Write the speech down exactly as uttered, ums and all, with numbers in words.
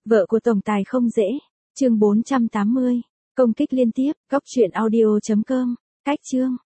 Vợ của tổng tài không dễ. Chương bốn trăm tám mươi. Công kích liên tiếp. Góc truyện audio chấm com. Cách chương.